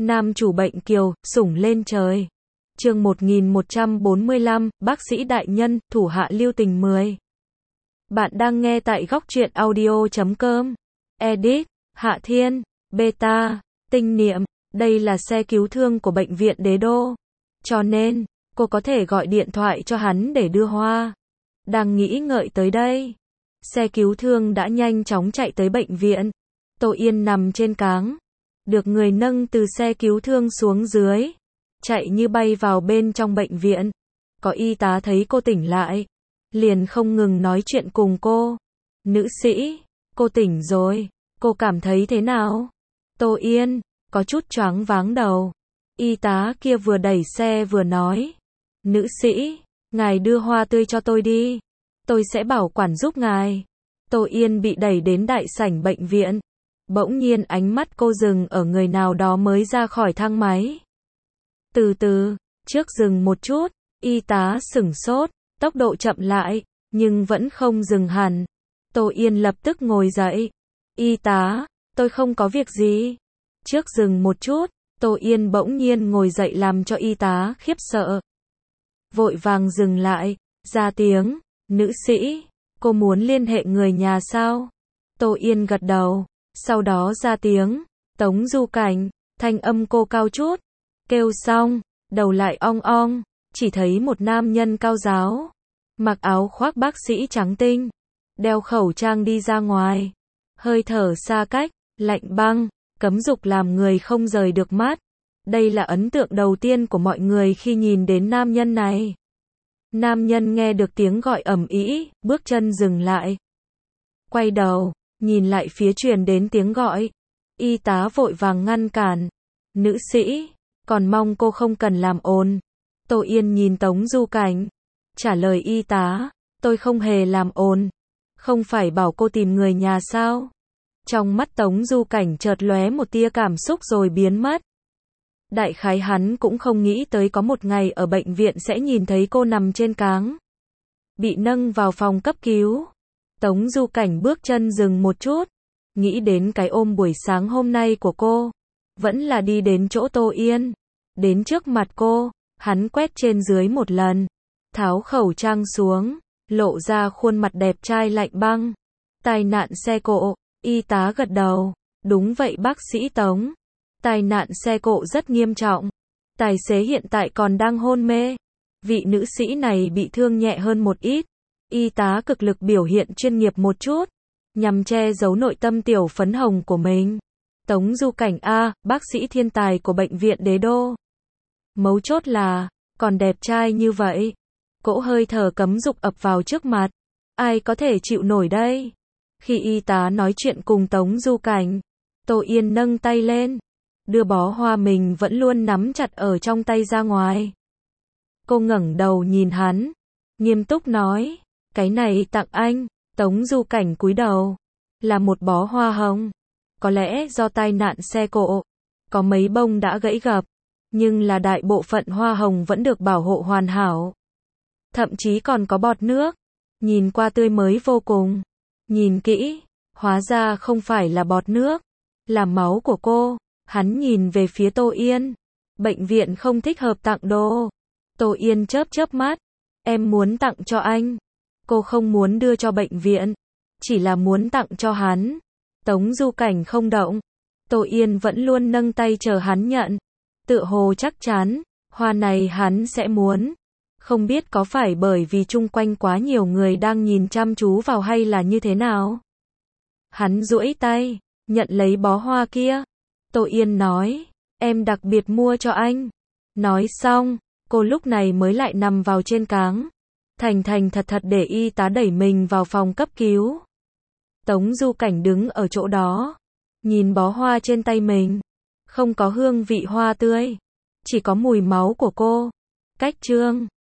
Nam chủ bệnh kiều, sủng lên trời. Chương 1145, bác sĩ đại nhân, thủ hạ lưu tình 10. Bạn đang nghe tại góc truyện audio.com. Edit, Hạ Thiên, Beta, Tinh Niệm, đây là xe cứu thương của bệnh viện Đế Đô. Cho nên, cô có thể gọi điện thoại cho hắn để đưa hoa. Đang nghĩ ngợi tới đây. Xe cứu thương đã nhanh chóng chạy tới bệnh viện. Tô Yên nằm trên cáng. Được người nâng từ xe cứu thương xuống dưới. Chạy như bay vào bên trong bệnh viện. Có y tá thấy cô tỉnh lại. Liền không ngừng nói chuyện cùng cô. Nữ sĩ, cô tỉnh rồi. Cô cảm thấy thế nào? Tô Yên, có chút choáng váng đầu. Y tá kia vừa đẩy xe vừa nói. Nữ sĩ, ngài đưa hoa tươi cho tôi đi. Tôi sẽ bảo quản giúp ngài. Tô Yên bị đẩy đến đại sảnh bệnh viện. Bỗng nhiên ánh mắt cô dừng ở người nào đó mới ra khỏi thang máy. Từ từ, trước dừng một chút, y tá sửng sốt, tốc độ chậm lại, nhưng vẫn không dừng hẳn. Tô Yên lập tức ngồi dậy. Y tá, tôi không có việc gì. Trước dừng một chút, Tô Yên bỗng nhiên ngồi dậy làm cho y tá khiếp sợ. Vội vàng dừng lại, ra tiếng, nữ sĩ, cô muốn liên hệ người nhà sao? Tô Yên gật đầu, sau đó ra tiếng, Tống Du Cảnh, thanh âm cô cao chút. Kêu xong, đầu lại ong ong, chỉ thấy một nam nhân cao ráo, mặc áo khoác bác sĩ trắng tinh, đeo khẩu trang đi ra ngoài. Hơi thở xa cách, lạnh băng, cấm dục làm người không rời được mắt. Đây là ấn tượng đầu tiên của mọi người khi nhìn đến nam nhân này. Nam nhân nghe được tiếng gọi ầm ĩ, bước chân dừng lại. Quay đầu, nhìn lại phía truyền đến tiếng gọi. Y tá vội vàng ngăn cản. Nữ sĩ, còn mong cô không cần làm ồn. Tô Yên nhìn Tống Du Cảnh. Trả lời y tá, tôi không hề làm ồn. Không phải bảo cô tìm người nhà sao? Trong mắt Tống Du Cảnh chợt lóe một tia cảm xúc rồi biến mất. Đại khái hắn cũng không nghĩ tới có một ngày ở bệnh viện sẽ nhìn thấy cô nằm trên cáng. Bị nâng vào phòng cấp cứu. Tống Du Cảnh bước chân dừng một chút. Nghĩ đến cái ôm buổi sáng hôm nay của cô. Vẫn là đi đến chỗ Tô Yên. Đến trước mặt cô, hắn quét trên dưới một lần. Tháo khẩu trang xuống, lộ ra khuôn mặt đẹp trai lạnh băng. Tai nạn xe cộ, y tá gật đầu. Đúng vậy bác sĩ Tống. Tai nạn xe cộ rất nghiêm trọng. Tài xế hiện tại còn đang hôn mê. Vị nữ sĩ này bị thương nhẹ hơn một ít. Y tá cực lực biểu hiện chuyên nghiệp một chút, nhằm che giấu nội tâm tiểu phấn hồng của mình. Tống Du Cảnh a, bác sĩ thiên tài của bệnh viện Đế Đô. Mấu chốt là, còn đẹp trai như vậy. Cỗ hơi thở cấm dục ập vào trước mặt. Ai có thể chịu nổi đây? Khi y tá nói chuyện cùng Tống Du Cảnh, Tô Yên nâng tay lên, đưa bó hoa mình vẫn luôn nắm chặt ở trong tay ra ngoài. Cô ngẩng đầu nhìn hắn, nghiêm túc nói, cái này tặng anh. Tống Du Cảnh cúi đầu, là một bó hoa hồng. Có lẽ do tai nạn xe cộ, có mấy bông đã gãy gập, nhưng là đại bộ phận hoa hồng vẫn được bảo hộ hoàn hảo. Thậm chí còn có bọt nước, nhìn qua tươi mới vô cùng. Nhìn kỹ, hóa ra không phải là bọt nước, là máu của cô. Hắn nhìn về phía Tô Yên. Bệnh viện không thích hợp tặng đồ. Tô Yên chớp chớp mắt. Em muốn tặng cho anh. Cô không muốn đưa cho bệnh viện, chỉ là muốn tặng cho hắn. Tống Du Cảnh không động. Tô Yên vẫn luôn nâng tay chờ hắn nhận. Tựa hồ chắc chắn, hoa này hắn sẽ muốn. Không biết có phải bởi vì chung quanh quá nhiều người đang nhìn chăm chú vào hay là như thế nào. Hắn duỗi tay, nhận lấy bó hoa kia. Tô Yên nói, em đặc biệt mua cho anh. Nói xong, cô lúc này mới lại nằm vào trên cáng. Thành thành thật thật để y tá đẩy mình vào phòng cấp cứu. Tống Du Cảnh đứng ở chỗ đó, nhìn bó hoa trên tay mình. Không có hương vị hoa tươi, chỉ có mùi máu của cô. Cách chương